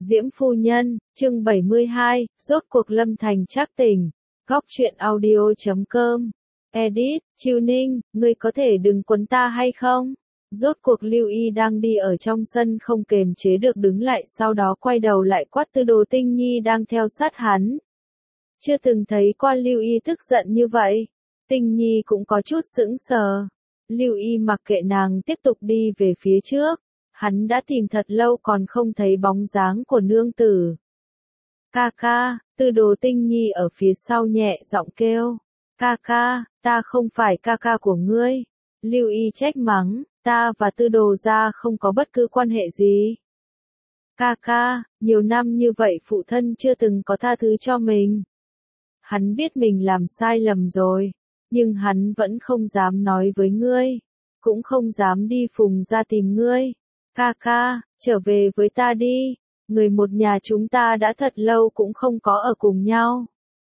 Diễm phu nhân, chương 72, rốt cuộc Lâm Thành trác tình. Góc truyện audio.com. Edit, Chiêu Ninh, ngươi có thể đừng quấn ta hay không? Rốt cuộc Lưu Y đang đi ở trong sân không kềm chế được đứng lại, sau đó quay đầu lại quát Tư Đồ Tinh Nhi đang theo sát hắn. Chưa từng thấy qua Lưu Y tức giận như vậy. Tinh Nhi cũng có chút sững sờ. Lưu Y mặc kệ nàng tiếp tục đi về phía trước. Hắn đã tìm thật lâu còn không thấy bóng dáng của nương tử. Ca ca, Tư Đồ Tinh Nhi ở phía sau nhẹ giọng kêu. Ca ca, ta không phải ca ca của ngươi. Lưu Y trách mắng, ta và Tư Đồ gia không có bất cứ quan hệ gì. Ca ca, nhiều năm như vậy phụ thân chưa từng có tha thứ cho mình. Hắn biết mình làm sai lầm rồi, nhưng hắn vẫn không dám nói với ngươi, cũng không dám đi Phùng gia tìm ngươi. Ca ca, trở về với ta đi, người một nhà chúng ta đã thật lâu cũng không có ở cùng nhau.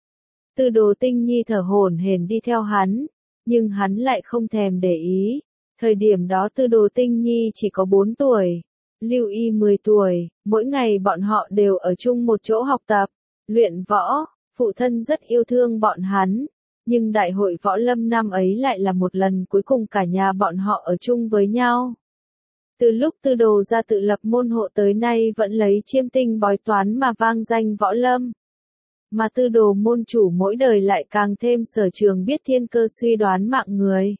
Tư Đồ Tinh Nhi thở hổn hển đi theo hắn, nhưng hắn lại không thèm để ý. Thời điểm đó Tư Đồ Tinh Nhi chỉ có 4 tuổi, Lưu Y 10 tuổi, mỗi ngày bọn họ đều ở chung một chỗ học tập, luyện võ, phụ thân rất yêu thương bọn hắn. Nhưng đại hội võ lâm năm ấy lại là một lần cuối cùng cả nhà bọn họ ở chung với nhau. Từ lúc Tư Đồ gia tự lập môn hộ tới nay vẫn lấy chiêm tinh bói toán mà vang danh võ lâm. Mà Tư Đồ môn chủ mỗi đời lại càng thêm sở trường biết thiên cơ suy đoán mạng người.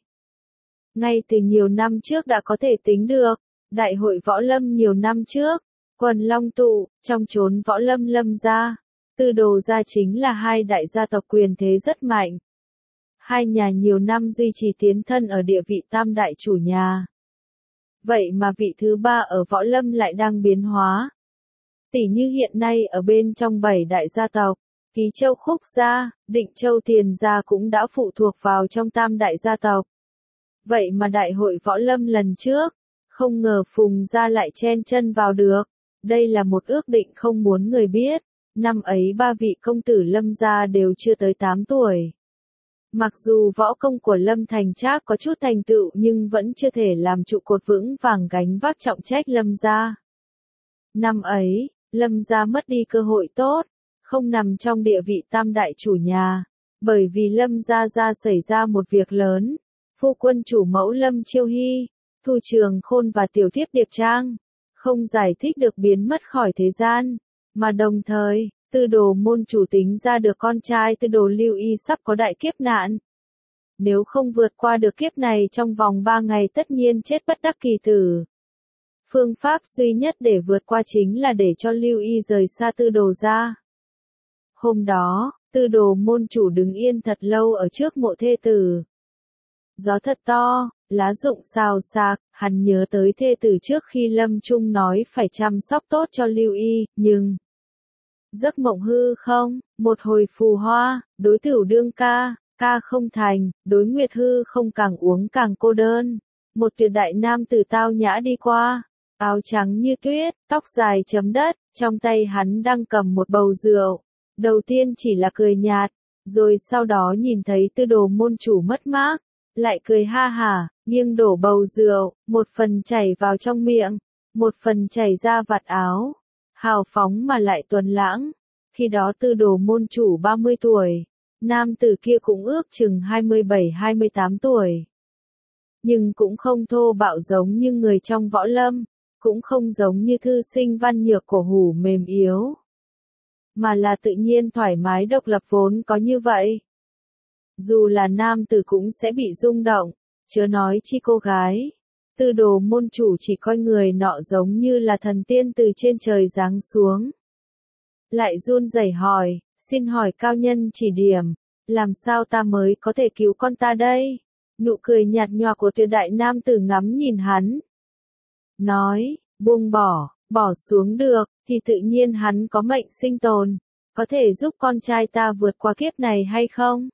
Ngay từ nhiều năm trước đã có thể tính được, đại hội võ lâm nhiều năm trước, quần long tụ, trong chốn võ lâm Lâm gia, Tư Đồ gia chính là hai đại gia tộc quyền thế rất mạnh. Hai nhà nhiều năm duy trì tiến thân ở địa vị tam đại chủ nhà. Vậy mà vị thứ ba ở võ lâm lại đang biến hóa. Tỷ như hiện nay ở bên trong 7 đại gia tộc, Ký Châu Khúc gia, Định Châu Tiền gia cũng đã phụ thuộc vào trong tam đại gia tộc. Vậy mà đại hội võ lâm lần trước, không ngờ Phùng gia lại chen chân vào được. Đây là một ước định không muốn người biết. Năm ấy ba vị công tử Lâm gia đều chưa tới 8 tuổi. Mặc dù võ công của Lâm Thành Trác có chút thành tựu nhưng vẫn chưa thể làm trụ cột vững vàng gánh vác trọng trách Lâm gia. Năm ấy, Lâm gia mất đi cơ hội tốt, không nằm trong địa vị tam đại chủ nhà, bởi vì Lâm gia xảy ra một việc lớn. Phu quân chủ mẫu Lâm Chiêu Hy, Thu Trường Khôn và tiểu thiếp Điệp Trang, không giải thích được biến mất khỏi thế gian, mà đồng thời, Tư Đồ môn chủ tính ra được con trai Tư Đồ Lưu Y sắp có đại kiếp nạn. Nếu không vượt qua được kiếp này trong vòng 3 ngày tất nhiên chết bất đắc kỳ tử. Phương pháp duy nhất để vượt qua chính là để cho Lưu Y rời xa Tư Đồ gia. Hôm đó, Tư Đồ môn chủ đứng yên thật lâu ở trước mộ thê tử. Gió thật to, lá rụng xào xạc, hắn nhớ tới thê tử trước khi lâm chung nói phải chăm sóc tốt cho Lưu Y, nhưng giấc mộng hư không, một hồi phù hoa, đối tửu đương ca, ca không thành, đối nguyệt hư không càng uống càng cô đơn. Một tuyệt đại nam tử tao nhã đi qua, áo trắng như tuyết, tóc dài chấm đất, trong tay hắn đang cầm một bầu rượu. Đầu tiên chỉ là cười nhạt, rồi sau đó nhìn thấy Tư Đồ môn chủ mất mát, lại cười ha hả, nghiêng đổ bầu rượu, một phần chảy vào trong miệng, một phần chảy ra vạt áo. Hào phóng mà lại tuấn lãng. Khi đó Tư Đồ môn chủ 30 tuổi, nam tử kia cũng ước chừng 27-28 tuổi. Nhưng cũng không thô bạo giống như người trong võ lâm, cũng không giống như thư sinh văn nhược cổ hủ mềm yếu, mà là tự nhiên thoải mái độc lập vốn có như vậy. Dù là nam tử cũng sẽ bị rung động, chớ nói chi cô gái. Tư Đồ môn chủ chỉ coi người nọ giống như là thần tiên từ trên trời giáng xuống. Lại run rẩy hỏi, xin hỏi cao nhân chỉ điểm, làm sao ta mới có thể cứu con ta đây? Nụ cười nhạt nhòa của tuyệt đại nam tử ngắm nhìn hắn. Nói, buông bỏ xuống được, thì tự nhiên hắn có mệnh sinh tồn, có thể giúp con trai ta vượt qua kiếp này hay không?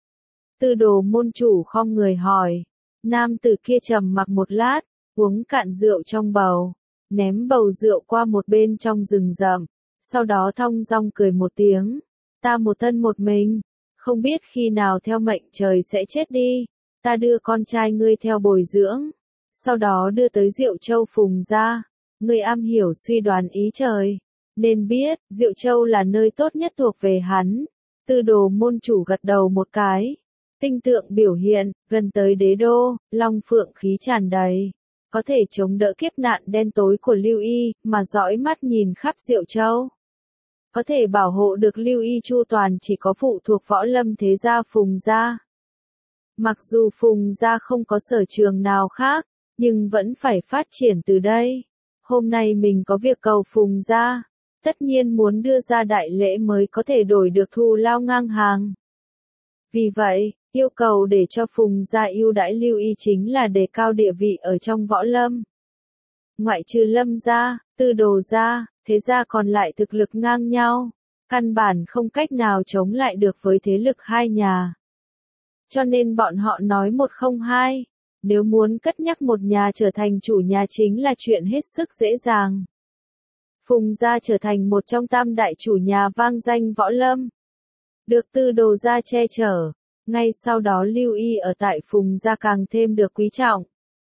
Tư Đồ môn chủ khom người hỏi. Nam tử kia trầm mặc một lát, uống cạn rượu trong bầu, ném bầu rượu qua một bên trong rừng rậm, sau đó thong dong cười một tiếng. Ta một thân một mình, không biết khi nào theo mệnh trời sẽ chết đi, ta đưa con trai ngươi theo bồi dưỡng, sau đó đưa tới Diệu Châu Phùng gia, ngươi am hiểu suy đoán ý trời, Nên biết, Diệu Châu là nơi tốt nhất thuộc về hắn. Tư đồ môn chủ gật đầu một cái. Tinh tượng biểu hiện, gần tới đế đô, long phượng khí tràn đầy. Có thể chống đỡ kiếp nạn đen tối của Lưu Y, mà dõi mắt nhìn khắp Diệu Châu. Có thể bảo hộ được Lưu Y chu toàn chỉ có phụ thuộc võ lâm thế gia Phùng gia. Mặc dù Phùng gia không có sở trường nào khác, nhưng vẫn phải phát triển từ đây. Hôm nay mình có việc cầu Phùng gia, tất nhiên muốn đưa ra đại lễ mới có thể đổi được thù lao ngang hàng. Vì vậy, yêu cầu để cho Phùng gia ưu đãi Lưu Y chính là đề cao địa vị ở trong võ lâm. Ngoại trừ Lâm gia, Tư đồ gia, thế gia còn lại thực lực ngang nhau, căn bản không cách nào chống lại được với thế lực hai nhà. Cho nên bọn họ nói một không hai, nếu muốn cất nhắc một nhà trở thành chủ nhà chính là chuyện hết sức dễ dàng. Phùng gia trở thành một trong tam đại chủ nhà vang danh võ lâm. Được Tư đồ gia che chở, ngay sau đó Lưu Y ở tại Phùng gia càng thêm được quý trọng.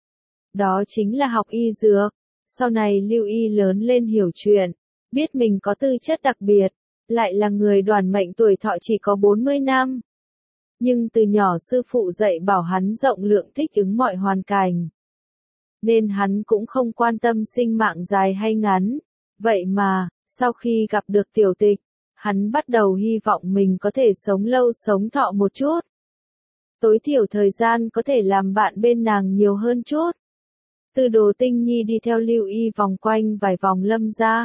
Đó chính là học y dược. Sau này Lưu Y lớn lên hiểu chuyện, biết mình có tư chất đặc biệt, lại là người đoản mệnh tuổi thọ chỉ có 40 năm. Nhưng từ nhỏ sư phụ dạy bảo hắn rộng lượng thích ứng mọi hoàn cảnh. Nên hắn cũng không quan tâm sinh mạng dài hay ngắn. Vậy mà, sau khi gặp được Tiểu Tịch, hắn bắt đầu hy vọng mình có thể sống lâu sống thọ một chút. Tối thiểu thời gian có thể làm bạn bên nàng nhiều hơn chút. Tư đồ Tinh Nhi đi theo Lưu Y vòng quanh vài vòng Lâm gia.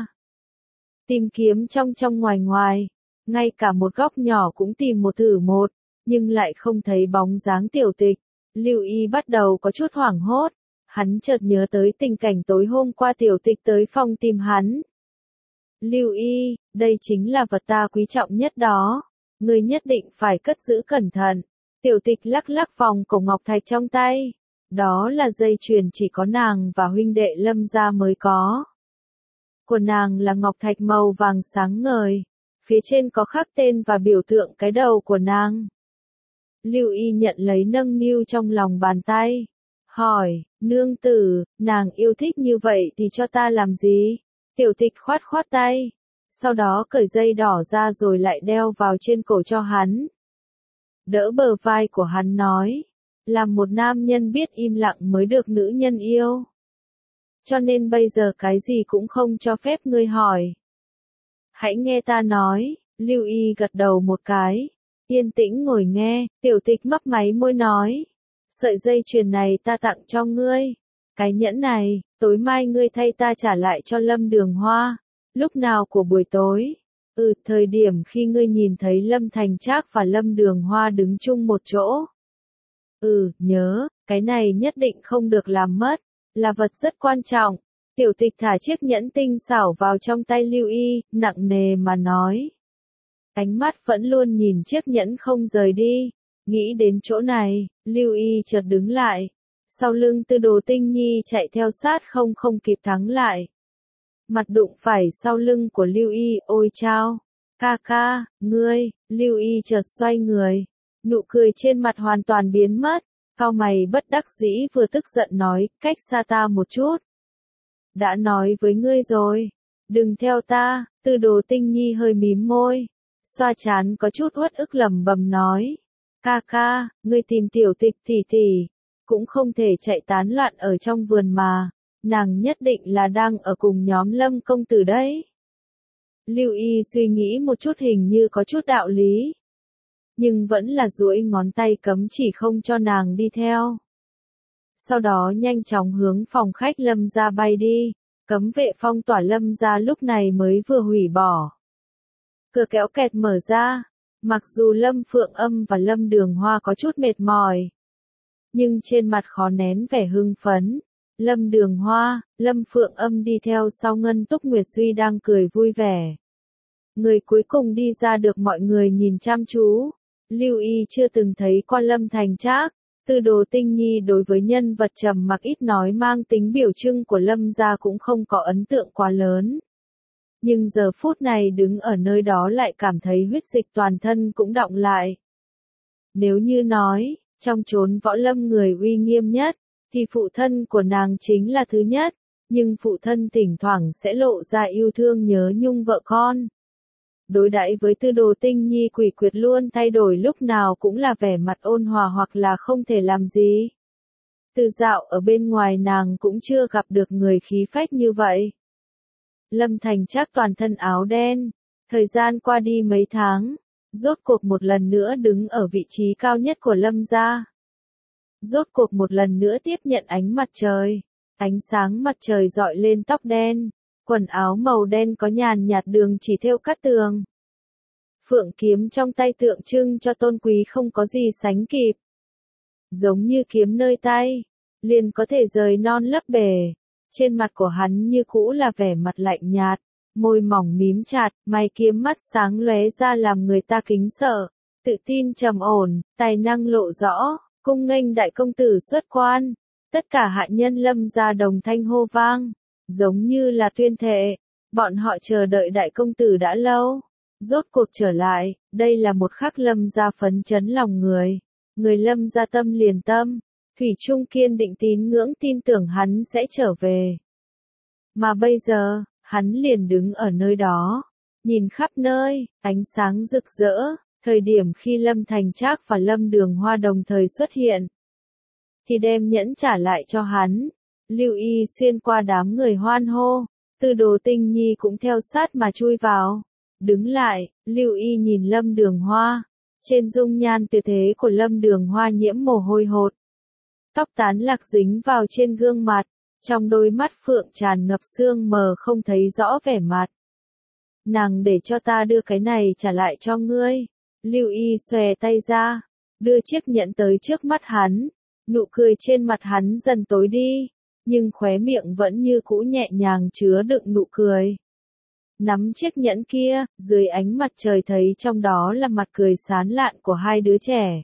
Tìm kiếm trong ngoài ngoài, ngay cả một góc nhỏ cũng tìm một thử một, nhưng lại không thấy bóng dáng Tiểu Tịch. Lưu Y bắt đầu có chút hoảng hốt, hắn chợt nhớ tới tình cảnh tối hôm qua Tiểu Tịch tới phòng tìm hắn. Lưu Y, đây chính là vật ta quý trọng nhất đó, ngươi nhất định phải cất giữ cẩn thận. Tiểu Tịch lắc lắc vòng cổ ngọc thạch trong tay. Đó là dây chuyền chỉ có nàng và huynh đệ Lâm gia mới có. Của nàng là ngọc thạch màu vàng sáng ngời, phía trên có khắc tên và biểu tượng cái đầu của nàng. Lưu Y nhận lấy nâng niu trong lòng bàn tay, hỏi, nương tử, nàng yêu thích như vậy thì cho ta làm gì? Tiểu Tịch khoát khoát tay, sau đó cởi dây đỏ ra rồi lại đeo vào trên cổ cho hắn. Đỡ bờ vai của hắn nói. Làm một nam nhân biết im lặng mới được nữ nhân yêu. Cho nên bây giờ cái gì cũng không cho phép ngươi hỏi. Hãy nghe ta nói, Lưu Y gật đầu một cái. Yên tĩnh ngồi nghe, Tiểu Tịch mấp máy môi nói. Sợi dây chuyền này ta tặng cho ngươi. Cái nhẫn này, tối mai ngươi thay ta trả lại cho Lâm Đường Hoa. Lúc nào của buổi tối? Thời điểm khi ngươi nhìn thấy Lâm Thành Trác và Lâm Đường Hoa đứng chung một chỗ. Nhớ, cái này nhất định không được làm mất, là vật rất quan trọng. Tiểu Tịch thả chiếc nhẫn tinh xảo vào trong tay Lưu Y, nặng nề mà nói. Ánh mắt vẫn luôn nhìn chiếc nhẫn không rời đi. Nghĩ đến chỗ này, Lưu Y chợt đứng lại. Sau lưng Tư đồ Tinh Nhi chạy theo sát không kịp thắng lại. Mặt đụng phải sau lưng của Lưu Y, ôi chao. Ca ca, ngươi, Lưu Y chợt xoay người. Nụ cười trên mặt hoàn toàn biến mất, cau mày bất đắc dĩ vừa tức giận nói, cách xa ta một chút. Đã nói với ngươi rồi, đừng theo ta. Tư đồ Tinh Nhi hơi mím môi, xoa trán có chút uất ức lẩm bẩm nói. Ca ca, ngươi tìm Tiểu Tịch tỷ, cũng không thể chạy tán loạn ở trong vườn mà, nàng nhất định là đang ở cùng nhóm Lâm công tử đấy. Lưu Y suy nghĩ một chút hình như có chút đạo lý. Nhưng vẫn là duỗi ngón tay cấm chỉ không cho nàng đi theo. Sau đó nhanh chóng hướng phòng khách Lâm gia bay đi, cấm vệ phong tỏa Lâm gia lúc này mới vừa hủy bỏ. Cửa kéo kẹt mở ra, mặc dù Lâm Phượng Âm và Lâm Đường Hoa có chút mệt mỏi, nhưng trên mặt khó nén vẻ hưng phấn. Lâm Đường Hoa, Lâm Phượng Âm đi theo sau Ngân Túc Nguyệt Duy đang cười vui vẻ. Người cuối cùng đi ra được mọi người nhìn chăm chú. Lưu Y chưa từng thấy qua Lâm Thành Trác. Tư đồ Tinh Nhi đối với nhân vật trầm mặc ít nói mang tính biểu trưng của Lâm gia cũng không có ấn tượng quá lớn. Nhưng giờ phút này đứng ở nơi đó lại cảm thấy huyết dịch toàn thân cũng đọng lại. Nếu như nói, trong chốn võ lâm người uy nghiêm nhất, thì phụ thân của nàng chính là thứ nhất. nhưng phụ thân thỉnh thoảng sẽ lộ ra yêu thương nhớ nhung vợ con. Đối đãi với Tư Đồ Tinh Nhi quỷ quyệt luôn thay đổi, lúc nào cũng là vẻ mặt ôn hòa hoặc là không thể làm gì. Từ dạo ở bên ngoài nàng cũng chưa gặp được người khí phách như vậy. Lâm Thành Trác toàn thân áo đen, thời gian qua đi mấy tháng, rốt cuộc một lần nữa đứng ở vị trí cao nhất của Lâm gia. Rốt cuộc một lần nữa tiếp nhận ánh mặt trời, ánh sáng mặt trời rọi lên tóc đen, quần áo màu đen có nhàn nhạt đường chỉ thêu cắt tường. Phượng kiếm trong tay tượng trưng cho tôn quý không có gì sánh kịp. Giống như kiếm nơi tay, liền có thể rời non lấp bể. Trên mặt của hắn như cũ là vẻ mặt lạnh nhạt, môi mỏng mím chặt, mày kiếm mắt sáng lóe ra làm người ta kính sợ, tự tin trầm ổn, tài năng lộ rõ, cung nghênh đại công tử xuất quan. Tất cả hạ nhân Lâm gia đồng thanh hô vang, giống như là tuyên thệ, bọn họ chờ đợi đại công tử đã lâu, rốt cuộc trở lại, đây là một khắc Lâm gia phấn chấn lòng người. Người Lâm gia tâm liền tâm, thủy chung kiên định tín ngưỡng tin tưởng hắn sẽ trở về. Mà bây giờ, hắn liền đứng ở nơi đó, nhìn khắp nơi, ánh sáng rực rỡ, thời điểm khi Lâm Thành Trác và Lâm Đường Hoa đồng thời xuất hiện, thì đem nhẫn trả lại cho hắn. Lưu Y xuyên qua đám người hoan hô, Tư Đồ Tinh Nhi cũng theo sát mà chui vào. Đứng lại, Lưu Y nhìn Lâm Đường Hoa, trên dung nhan tuyệt thế của Lâm Đường Hoa nhiễm mồ hôi hột. Tóc tán lạc dính vào trên gương mặt, trong đôi mắt phượng tràn ngập sương mờ không thấy rõ vẻ mặt. Nàng để cho ta đưa cái này trả lại cho ngươi. Lưu Y xòe tay ra, đưa chiếc nhẫn tới trước mắt hắn, nụ cười trên mặt hắn dần tối đi, nhưng khóe miệng vẫn như cũ nhẹ nhàng chứa đựng nụ cười. Nắm chiếc nhẫn kia, dưới ánh mặt trời thấy trong đó là mặt cười sán lạn của hai đứa trẻ.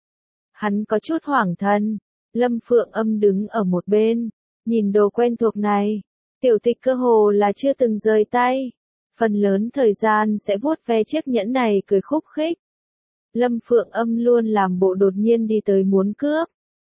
Hắn có chút hoảng thân, Lâm Phượng Âm đứng ở một bên, nhìn đồ quen thuộc này, tiểu tịch cơ hồ là chưa từng rời tay, phần lớn thời gian sẽ vuốt ve chiếc nhẫn này cười khúc khích. Lâm Phượng Âm luôn làm bộ đột nhiên đi tới muốn cướp.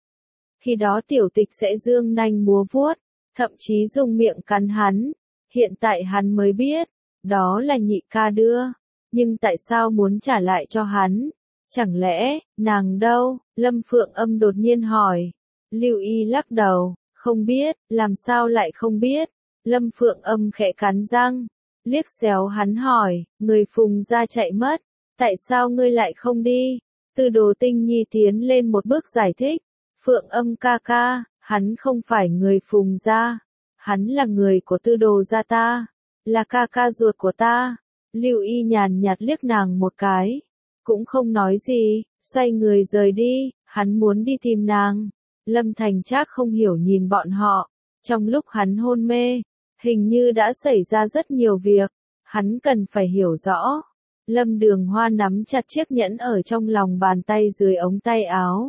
Khi đó tiểu tịch sẽ dương nanh múa vuốt, thậm chí dùng miệng cắn hắn. Hiện tại hắn mới biết, đó là nhị ca đưa, nhưng tại sao muốn trả lại cho hắn? Chẳng lẽ, nàng đâu? Lâm Phượng Âm đột nhiên hỏi. Lưu Y lắc đầu, không biết, làm sao lại không biết? Lâm Phượng Âm khẽ cắn răng, liếc xéo hắn hỏi, người Phùng gia chạy mất, tại sao ngươi lại không đi? Tư Đồ Tinh Nhi tiến lên một bước giải thích, Phượng Âm ca ca, hắn không phải người Phùng gia, hắn là người của Tư Đồ gia ta, là ca ca ruột của ta. Lưu Y nhàn nhạt liếc nàng một cái, cũng không nói gì, xoay người rời đi, hắn muốn đi tìm nàng. Lâm Thành Trác không hiểu nhìn bọn họ, trong lúc hắn hôn mê, hình như đã xảy ra rất nhiều việc, hắn cần phải hiểu rõ. Lâm Đường Hoa nắm chặt chiếc nhẫn ở trong lòng bàn tay dưới ống tay áo.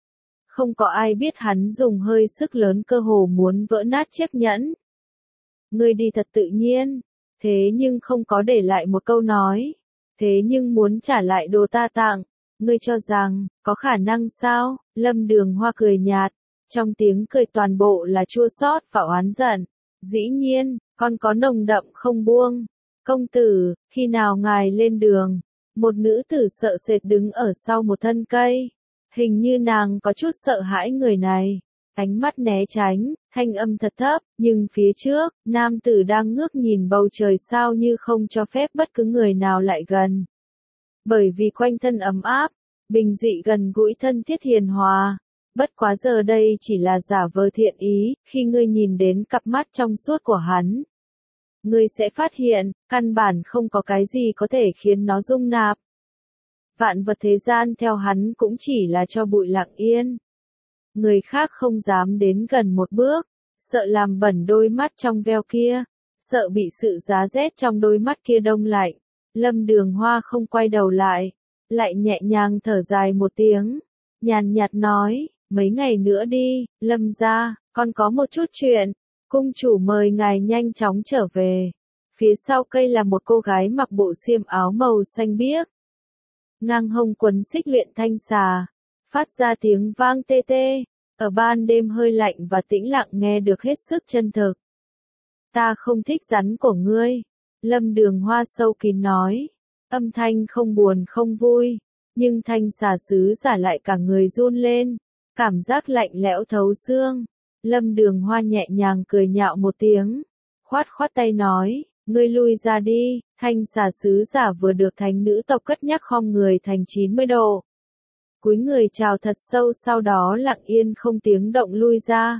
Không có ai biết hắn dùng hơi sức lớn cơ hồ muốn vỡ nát chiếc nhẫn. Ngươi đi thật tự nhiên, thế nhưng không có để lại một câu nói, thế nhưng muốn trả lại đồ ta tặng, ngươi cho rằng, có khả năng sao? Lâm Đường Hoa cười nhạt, trong tiếng cười toàn bộ là chua xót và oán giận. Dĩ nhiên, con có nồng đậm không buông. Công tử, khi nào ngài lên đường? Một nữ tử sợ sệt đứng ở sau một thân cây. Hình như nàng có chút sợ hãi người này. Ánh mắt né tránh, thanh âm thật thấp, nhưng phía trước, nam tử đang ngước nhìn bầu trời sao như không cho phép bất cứ người nào lại gần. Bởi vì quanh thân ấm áp, bình dị gần gũi thân thiết hiền hòa. Bất quá giờ đây chỉ là giả vờ thiện ý, khi ngươi nhìn đến cặp mắt trong suốt của hắn. Ngươi sẽ phát hiện, căn bản không có cái gì có thể khiến nó rung nạp. Vạn vật thế gian theo hắn cũng chỉ là cho bụi lặng yên. Người khác không dám đến gần một bước, sợ làm bẩn đôi mắt trong veo kia, sợ bị sự giá rét trong đôi mắt kia đông lạnh. Lâm Đường Hoa không quay đầu lại nhẹ nhàng thở dài một tiếng, nhàn nhạt nói, mấy ngày nữa đi, Lâm gia, con có một chút chuyện, cung chủ mời ngài nhanh chóng trở về. Phía sau cây là một cô gái mặc bộ xiêm áo màu xanh biếc, ngang hông quấn xích luyện thanh xà, phát ra tiếng vang tê tê, ở ban đêm hơi lạnh và tĩnh lặng nghe được hết sức chân thực. Ta không thích rắn của ngươi. Lâm Đường Hoa sâu kín nói. Âm thanh không buồn không vui. Nhưng thanh xà sứ giả lại cả người run lên. Cảm giác lạnh lẽo thấu xương. Lâm Đường Hoa nhẹ nhàng cười nhạo một tiếng. Khoát khoát tay nói. Ngươi lui ra đi. Thanh xà sứ giả vừa được thánh nữ tộc cất nhắc khom người thành 90 độ. Cúi người chào thật sâu, sau đó lặng yên không tiếng động lui ra.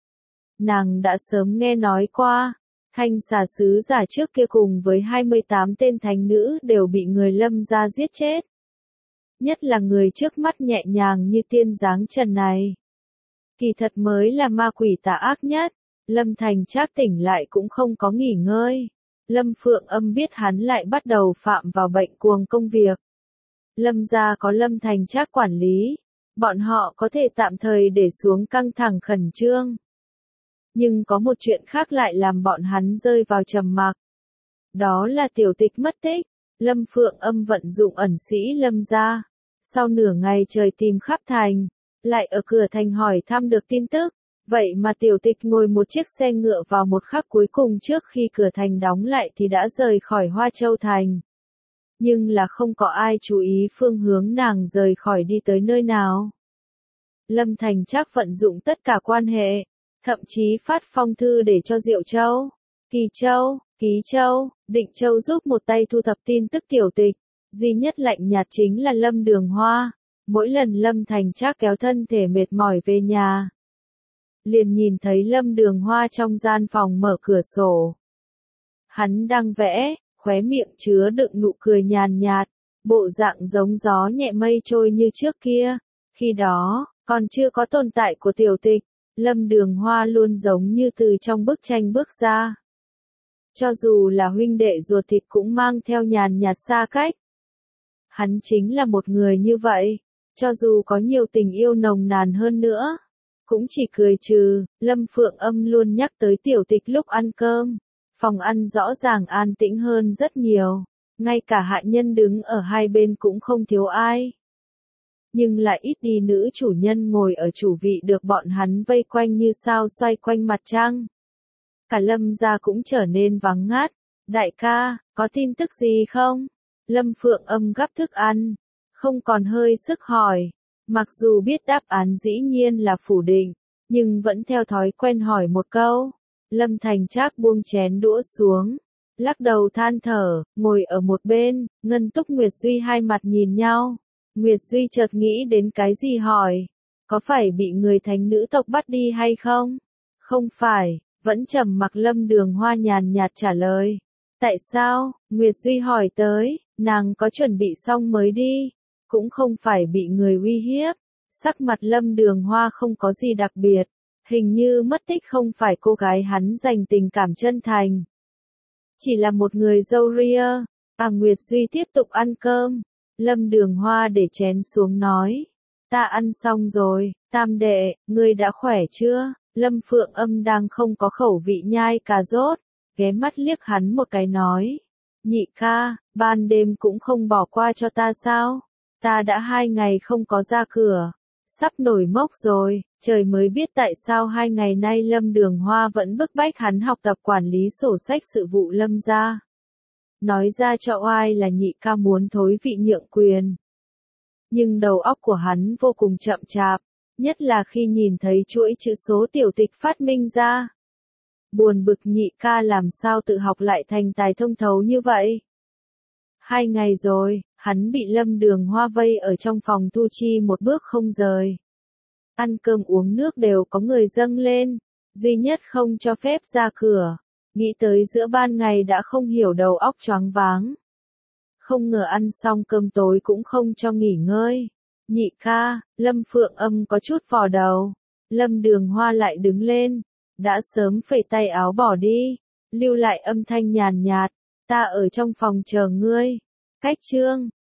Nàng đã sớm nghe nói qua, thanh xà sứ giả trước kia cùng với 28 tên thánh nữ đều bị người Lâm gia giết chết. Nhất là người trước mắt nhẹ nhàng như tiên dáng trần này. Kỳ thật mới là ma quỷ tà ác nhất. Lâm Thành Trác tỉnh lại cũng không có nghỉ ngơi. Lâm Phượng Âm biết hắn lại bắt đầu phạm vào bệnh cuồng công việc. Lâm gia có Lâm Thành Trác quản lý, bọn họ có thể tạm thời để xuống căng thẳng khẩn trương. Nhưng có một chuyện khác lại làm bọn hắn rơi vào trầm mặc. Đó là Tiểu Tịch mất tích. Lâm Phượng Âm vận dụng ẩn sĩ Lâm gia. Sau nửa ngày trời tìm khắp thành, lại ở cửa thành hỏi thăm được tin tức. Vậy mà Tiểu Tịch ngồi một chiếc xe ngựa vào một khắc cuối cùng trước khi cửa thành đóng lại thì đã rời khỏi Hoa Châu Thành. Nhưng là không có ai chú ý phương hướng nàng rời khỏi đi tới nơi nào. Lâm Thành Trác vận dụng tất cả quan hệ, thậm chí phát phong thư để cho Diệu Châu, Kỳ Châu, Ký Châu, Định Châu giúp một tay thu thập tin tức Tiểu Tịch. Duy nhất lạnh nhạt chính là Lâm Đường Hoa. Mỗi lần Lâm Thành Trác kéo thân thể mệt mỏi về nhà, liền nhìn thấy Lâm Đường Hoa trong gian phòng mở cửa sổ. Hắn đang vẽ, khóe miệng chứa đựng nụ cười nhàn nhạt, bộ dạng giống gió nhẹ mây trôi như trước kia. Khi đó, còn chưa có tồn tại của Tiểu Tịch, Lâm Đường Hoa luôn giống như từ trong bức tranh bước ra. Cho dù là huynh đệ ruột thịt cũng mang theo nhàn nhạt xa cách. Hắn chính là một người như vậy, cho dù có nhiều tình yêu nồng nàn hơn nữa, cũng chỉ cười trừ. Lâm Phượng Âm luôn nhắc tới Tiểu Tịch lúc ăn cơm. Phòng ăn rõ ràng an tĩnh hơn rất nhiều, ngay cả hạ nhân đứng ở hai bên cũng không thiếu ai. Nhưng lại ít đi nữ chủ nhân ngồi ở chủ vị được bọn hắn vây quanh như sao xoay quanh mặt trăng. Cả Lâm gia cũng trở nên vắng ngắt. Đại ca, có tin tức gì không? Lâm Phượng Âm gắp thức ăn, không còn hơi sức hỏi. Mặc dù biết đáp án dĩ nhiên là phủ định, nhưng vẫn theo thói quen hỏi một câu. Lâm Thành Trác buông chén đũa xuống, lắc đầu than thở, ngồi ở một bên. Ngân Túc Nguyệt Duy hai mặt nhìn nhau. Nguyệt Duy chợt nghĩ đến cái gì hỏi, có phải bị người thánh nữ tộc bắt đi hay không? Không phải, vẫn trầm mặc. Lâm Đường Hoa nhàn nhạt trả lời. Tại sao? Nguyệt Duy hỏi tới, nàng có chuẩn bị xong mới đi, cũng không phải bị người uy hiếp. Sắc mặt Lâm Đường Hoa không có gì đặc biệt. Hình như mất tích không phải cô gái hắn dành tình cảm chân thành, chỉ là một người dâu ria. Nguyệt Duy tiếp tục ăn cơm. Lâm Đường Hoa để chén xuống nói. Ta ăn xong rồi. Tam đệ, ngươi đã khỏe chưa? Lâm Phượng Âm đang không có khẩu vị nhai cà rốt, ghé mắt liếc hắn một cái nói. Nhị ca, ban đêm cũng không bỏ qua cho ta sao? Ta đã 2 ngày không có ra cửa, sắp nổi mốc rồi. Trời mới biết tại sao 2 ngày nay Lâm Đường Hoa vẫn bức bách hắn học tập quản lý sổ sách sự vụ Lâm gia. Nói ra cho oai là nhị ca muốn thối vị nhượng quyền. Nhưng đầu óc của hắn vô cùng chậm chạp, nhất là khi nhìn thấy chuỗi chữ số Tiểu Tịch phát minh ra. Buồn bực nhị ca làm sao tự học lại thành tài thông thấu như vậy. 2 ngày rồi, hắn bị Lâm Đường Hoa vây ở trong phòng thu chi một bước không rời. Ăn cơm uống nước đều có người dâng lên, duy nhất không cho phép ra cửa. Nghĩ tới giữa ban ngày đã không hiểu đầu óc choáng váng. Không ngờ ăn xong cơm tối cũng không cho nghỉ ngơi. Nhị ca, Lâm Phượng Âm có chút vò đầu. Lâm Đường Hoa lại đứng lên, đã sớm phẩy tay áo bỏ đi, lưu lại âm thanh nhàn nhạt. Ta ở trong phòng chờ ngươi. Cách chương